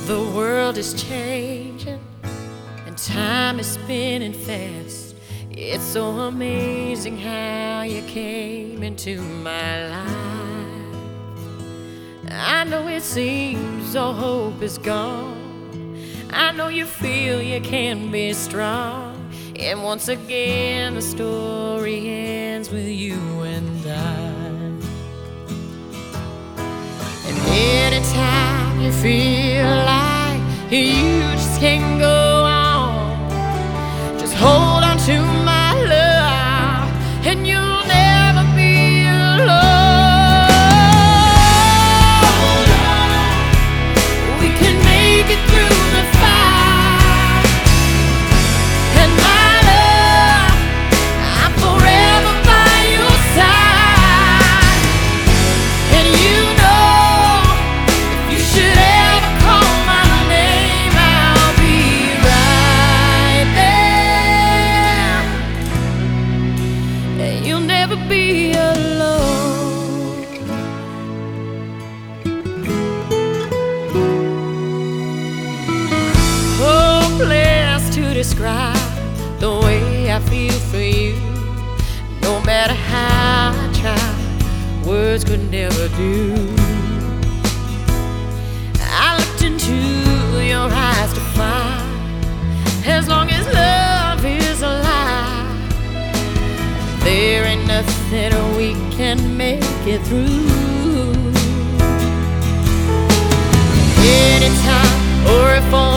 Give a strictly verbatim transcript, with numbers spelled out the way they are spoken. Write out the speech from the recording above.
The world is changing and time is spinning fast. It's so amazing how you came into my life. I know it seems all hope is gone. I know you feel you can be strong. And once again the story ends with you and I. And anytime you feel like you just can't go on, just hold on to my love and you'll never be alone. We can make it through the fight, and my love, I'm forever by your side. And you know, if you should ever call my name, I'll be right there, and you'll never be alone. Hopeless to describe the way I feel for you. No matter how I try, words could never do. I looked into your eyes to find, as long as love is alive, there ain't nothing we can make it through. Anytime or if only